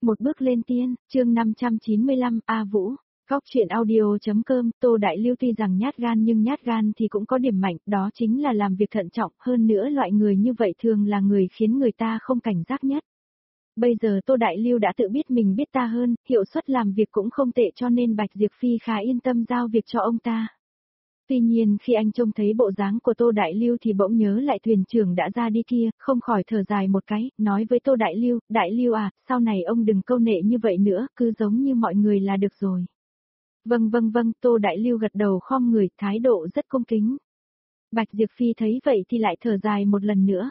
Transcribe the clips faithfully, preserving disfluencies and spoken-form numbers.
Một bước lên tiên, chương năm trăm chín mươi lăm, A Vũ. Góc truyện audio.com, Tô Đại Lưu tuy rằng nhát gan nhưng nhát gan thì cũng có điểm mạnh, đó chính là làm việc thận trọng, hơn nữa loại người như vậy thường là người khiến người ta không cảnh giác nhất. Bây giờ Tô Đại Lưu đã tự biết mình biết ta hơn, hiệu suất làm việc cũng không tệ cho nên Bạch Diệp Phi khá yên tâm giao việc cho ông ta. Tuy nhiên khi anh trông thấy bộ dáng của Tô Đại Lưu thì bỗng nhớ lại thuyền trưởng đã ra đi kia, không khỏi thở dài một cái, nói với Tô Đại Lưu, Đại Lưu à, sau này ông đừng câu nệ như vậy nữa, cứ giống như mọi người là được rồi. Vâng vâng vâng, Tô Đại Lưu gật đầu khom người, thái độ rất cung kính. Bạch Diệp Phi thấy vậy thì lại thở dài một lần nữa.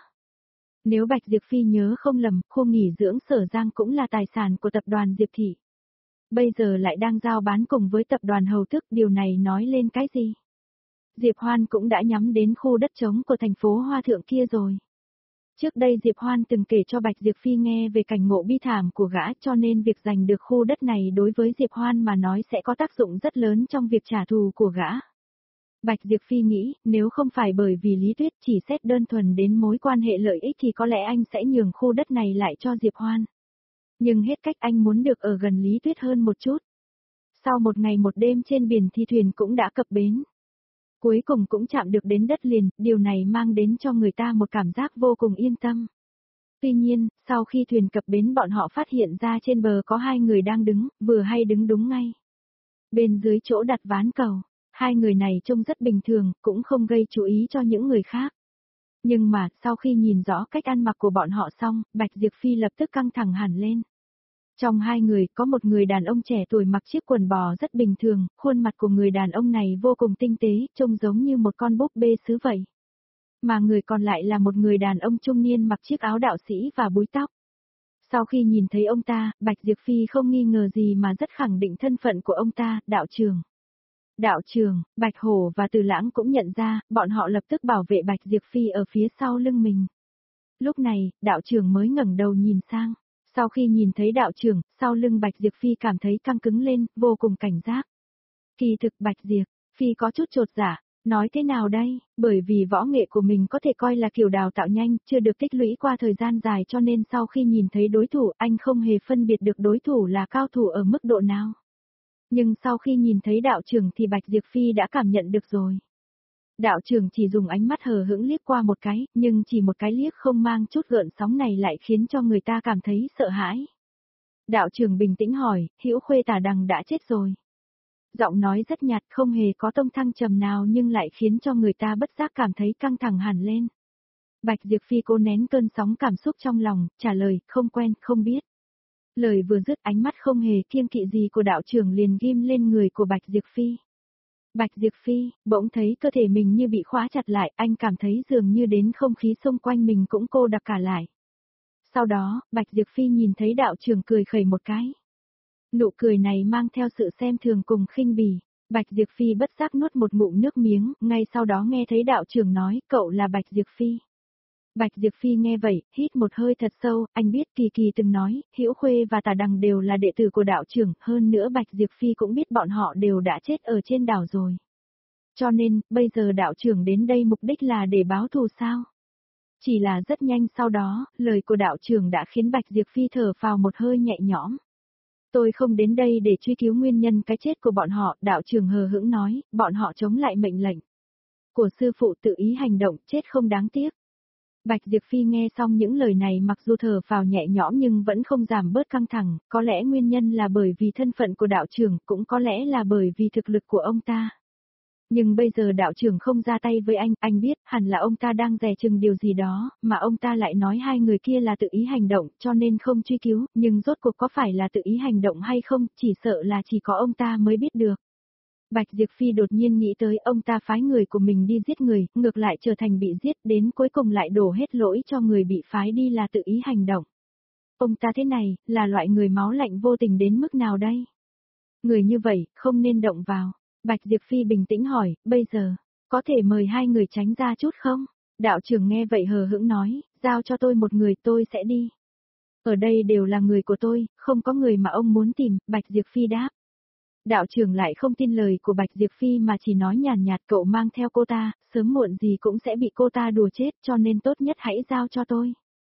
Nếu Bạch Diệp Phi nhớ không lầm, khu nghỉ dưỡng Sở Giang cũng là tài sản của tập đoàn Diệp Thị. Bây giờ lại đang giao bán cùng với tập đoàn Hầu Thức, điều này nói lên cái gì? Diệp Hoan cũng đã nhắm đến khu đất trống của thành phố Hoa Thượng kia rồi. Trước đây Diệp Hoan từng kể cho Bạch Diệp Phi nghe về cảnh ngộ bi thảm của gã cho nên việc giành được khu đất này đối với Diệp Hoan mà nói sẽ có tác dụng rất lớn trong việc trả thù của gã. Bạch Diệp Phi nghĩ, nếu không phải bởi vì Lý Tuyết chỉ xét đơn thuần đến mối quan hệ lợi ích thì có lẽ anh sẽ nhường khu đất này lại cho Diệp Hoan. Nhưng hết cách anh muốn được ở gần Lý Tuyết hơn một chút. Sau một ngày một đêm trên biển thì thuyền cũng đã cập bến. Cuối cùng cũng chạm được đến đất liền, điều này mang đến cho người ta một cảm giác vô cùng yên tâm. Tuy nhiên, sau khi thuyền cập bến bọn họ phát hiện ra trên bờ có hai người đang đứng, vừa hay đứng đúng ngay. Bên dưới chỗ đặt ván cầu, hai người này trông rất bình thường, cũng không gây chú ý cho những người khác. Nhưng mà, sau khi nhìn rõ cách ăn mặc của bọn họ xong, Bạch Diệp Phi lập tức căng thẳng hẳn lên. Trong hai người, có một người đàn ông trẻ tuổi mặc chiếc quần bò rất bình thường, khuôn mặt của người đàn ông này vô cùng tinh tế, trông giống như một con búp bê sứ vậy. Mà người còn lại là một người đàn ông trung niên mặc chiếc áo đạo sĩ và búi tóc. Sau khi nhìn thấy ông ta, Bạch Diệp Phi không nghi ngờ gì mà rất khẳng định thân phận của ông ta, đạo trường. Đạo trường, Bạch Hổ và Từ Lãng cũng nhận ra, bọn họ lập tức bảo vệ Bạch Diệp Phi ở phía sau lưng mình. Lúc này, đạo trường mới ngẩng đầu nhìn sang. Sau khi nhìn thấy đạo trưởng, sau lưng Bạch Diệp Phi cảm thấy căng cứng lên, vô cùng cảnh giác. Kỳ thực Bạch Diệp Phi có chút chột dạ, nói thế nào đây, bởi vì võ nghệ của mình có thể coi là kiểu đào tạo nhanh, chưa được tích lũy qua thời gian dài cho nên sau khi nhìn thấy đối thủ anh không hề phân biệt được đối thủ là cao thủ ở mức độ nào. Nhưng sau khi nhìn thấy đạo trưởng thì Bạch Diệp Phi đã cảm nhận được rồi. Đạo trưởng chỉ dùng ánh mắt hờ hững liếc qua một cái, nhưng chỉ một cái liếc không mang chút gợn sóng này lại khiến cho người ta cảm thấy sợ hãi. Đạo trưởng bình tĩnh hỏi, Hữu Khuê Tả Đằng đã chết rồi. Giọng nói rất nhạt không hề có tông thăng trầm nào nhưng lại khiến cho người ta bất giác cảm thấy căng thẳng hẳn lên. Bạch Diệp Phi cố nén cơn sóng cảm xúc trong lòng, trả lời, không quen, không biết. Lời vừa dứt ánh mắt không hề kiêng kỵ gì của đạo trưởng liền ghim lên người của Bạch Diệp Phi. Bạch Diệp Phi, bỗng thấy cơ thể mình như bị khóa chặt lại, anh cảm thấy dường như đến không khí xung quanh mình cũng cô đặc cả lại. Sau đó, Bạch Diệp Phi nhìn thấy đạo trưởng cười khẩy một cái. Nụ cười này mang theo sự xem thường cùng khinh bỉ. Bạch Diệp Phi bất giác nuốt một ngụm nước miếng, ngay sau đó nghe thấy đạo trưởng nói, cậu là Bạch Diệp Phi. Bạch Diệp Phi nghe vậy, hít một hơi thật sâu, anh biết Kỳ Kỳ từng nói, Hữu Khuê và Tả Đằng đều là đệ tử của đạo trưởng, hơn nữa Bạch Diệp Phi cũng biết bọn họ đều đã chết ở trên đảo rồi. Cho nên, bây giờ đạo trưởng đến đây mục đích là để báo thù sao? Chỉ là rất nhanh sau đó, lời của đạo trưởng đã khiến Bạch Diệp Phi thở phào một hơi nhẹ nhõm. Tôi không đến đây để truy cứu nguyên nhân cái chết của bọn họ, đạo trưởng hờ hững nói, bọn họ chống lại mệnh lệnh của sư phụ tự ý hành động, chết không đáng tiếc. Bạch Diệp Phi nghe xong những lời này mặc dù thở phào nhẹ nhõm nhưng vẫn không giảm bớt căng thẳng, có lẽ nguyên nhân là bởi vì thân phận của đạo trưởng, cũng có lẽ là bởi vì thực lực của ông ta. Nhưng bây giờ đạo trưởng không ra tay với anh, anh biết hẳn là ông ta đang dè chừng điều gì đó, mà ông ta lại nói hai người kia là tự ý hành động cho nên không truy cứu, nhưng rốt cuộc có phải là tự ý hành động hay không, chỉ sợ là chỉ có ông ta mới biết được. Bạch Diệp Phi đột nhiên nghĩ tới ông ta phái người của mình đi giết người, ngược lại trở thành bị giết đến cuối cùng lại đổ hết lỗi cho người bị phái đi là tự ý hành động. Ông ta thế này, là loại người máu lạnh vô tình đến mức nào đây? Người như vậy, không nên động vào. Bạch Diệp Phi bình tĩnh hỏi, bây giờ, có thể mời hai người tránh ra chút không? Đạo trưởng nghe vậy hờ hững nói, giao cho tôi một người tôi sẽ đi. Ở đây đều là người của tôi, không có người mà ông muốn tìm, Bạch Diệp Phi đáp. Đạo trưởng lại không tin lời của Bạch Diệp Phi mà chỉ nói nhàn nhạt cậu mang theo cô ta, sớm muộn gì cũng sẽ bị cô ta đùa chết cho nên tốt nhất hãy giao cho tôi.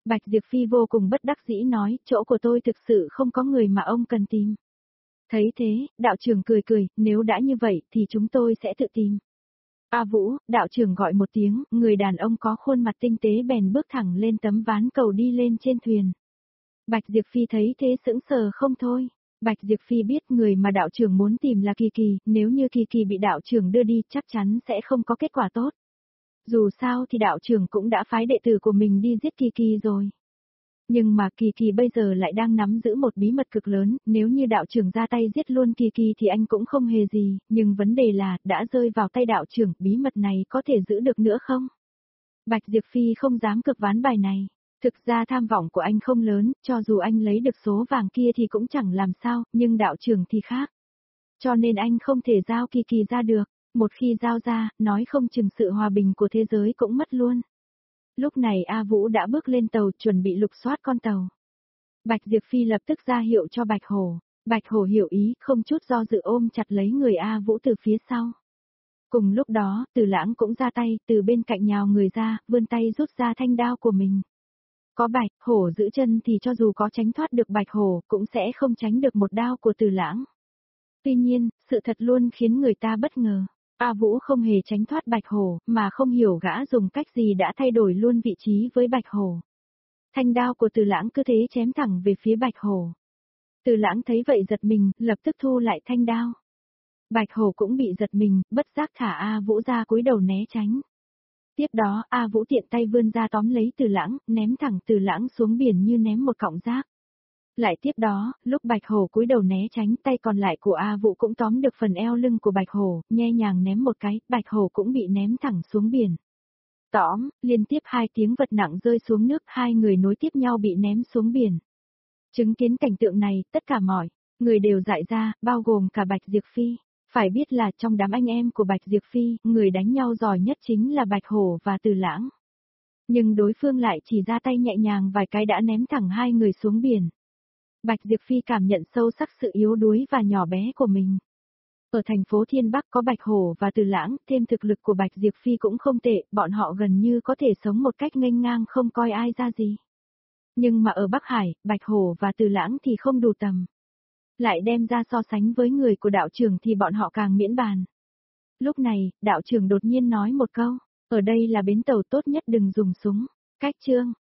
Bạch Diệp Phi vô cùng bất đắc dĩ nói, chỗ của tôi thực sự không có người mà ông cần tìm. Thấy thế, đạo trưởng cười cười, nếu đã như vậy thì chúng tôi sẽ tự tìm. A Vũ, đạo trưởng gọi một tiếng, người đàn ông có khuôn mặt tinh tế bèn bước thẳng lên tấm ván cầu đi lên trên thuyền. Bạch Diệp Phi thấy thế sững sờ không thôi. Bạch Diệp Phi biết người mà đạo trưởng muốn tìm là Kỳ Kỳ, nếu như Kỳ Kỳ bị đạo trưởng đưa đi chắc chắn sẽ không có kết quả tốt. Dù sao thì đạo trưởng cũng đã phái đệ tử của mình đi giết Kỳ Kỳ rồi. Nhưng mà Kỳ Kỳ bây giờ lại đang nắm giữ một bí mật cực lớn, nếu như đạo trưởng ra tay giết luôn Kỳ Kỳ thì anh cũng không hề gì, nhưng vấn đề là, đã rơi vào tay đạo trưởng, bí mật này có thể giữ được nữa không? Bạch Diệp Phi không dám cực ván bài này. Thực ra tham vọng của anh không lớn, cho dù anh lấy được số vàng kia thì cũng chẳng làm sao, nhưng đạo trưởng thì khác. Cho nên anh không thể giao Kỳ Kỳ ra được, một khi giao ra, nói không chừng sự hòa bình của thế giới cũng mất luôn. Lúc này A Vũ đã bước lên tàu chuẩn bị lục soát con tàu. Bạch Diệp Phi lập tức ra hiệu cho Bạch Hổ. Bạch Hổ hiểu ý, không chút do dự ôm chặt lấy người A Vũ từ phía sau. Cùng lúc đó, Từ Lãng cũng ra tay, từ bên cạnh nhào người ra, vươn tay rút ra thanh đao của mình. Có Bạch Hổ giữ chân thì cho dù có tránh thoát được Bạch Hổ, cũng sẽ không tránh được một đao của Từ Lãng. Tuy nhiên, sự thật luôn khiến người ta bất ngờ. A Vũ không hề tránh thoát Bạch Hổ, mà không hiểu gã dùng cách gì đã thay đổi luôn vị trí với Bạch Hổ. Thanh đao của Từ Lãng cứ thế chém thẳng về phía Bạch Hổ. Từ Lãng thấy vậy giật mình, lập tức thu lại thanh đao. Bạch Hổ cũng bị giật mình, bất giác thả A Vũ ra cúi đầu né tránh. Tiếp đó, A Vũ tiện tay vươn ra tóm lấy Từ Lãng, ném thẳng Từ Lãng xuống biển như ném một cọng rác. Lại tiếp đó, lúc Bạch Hổ cúi đầu né tránh, tay còn lại của A Vũ cũng tóm được phần eo lưng của Bạch Hổ, nhẹ nhàng ném một cái, Bạch Hổ cũng bị ném thẳng xuống biển. Tóm, liên tiếp hai tiếng vật nặng rơi xuống nước, hai người nối tiếp nhau bị ném xuống biển. Chứng kiến cảnh tượng này, tất cả mọi người đều dại ra, bao gồm cả Bạch Diệp Phi. Phải biết là trong đám anh em của Bạch Diệp Phi, người đánh nhau giỏi nhất chính là Bạch Hổ và Từ Lãng. Nhưng đối phương lại chỉ ra tay nhẹ nhàng vài cái đã ném thẳng hai người xuống biển. Bạch Diệp Phi cảm nhận sâu sắc sự yếu đuối và nhỏ bé của mình. Ở thành phố Thiên Bắc có Bạch Hổ và Từ Lãng, thêm thực lực của Bạch Diệp Phi cũng không tệ, bọn họ gần như có thể sống một cách nghênh ngang không coi ai ra gì. Nhưng mà ở Bắc Hải, Bạch Hổ và Từ Lãng thì không đủ tầm. Lại đem ra so sánh với người của đạo trưởng thì bọn họ càng miễn bàn. Lúc này, đạo trưởng đột nhiên nói một câu, ở đây là bến tàu tốt nhất đừng dùng súng. Cách chương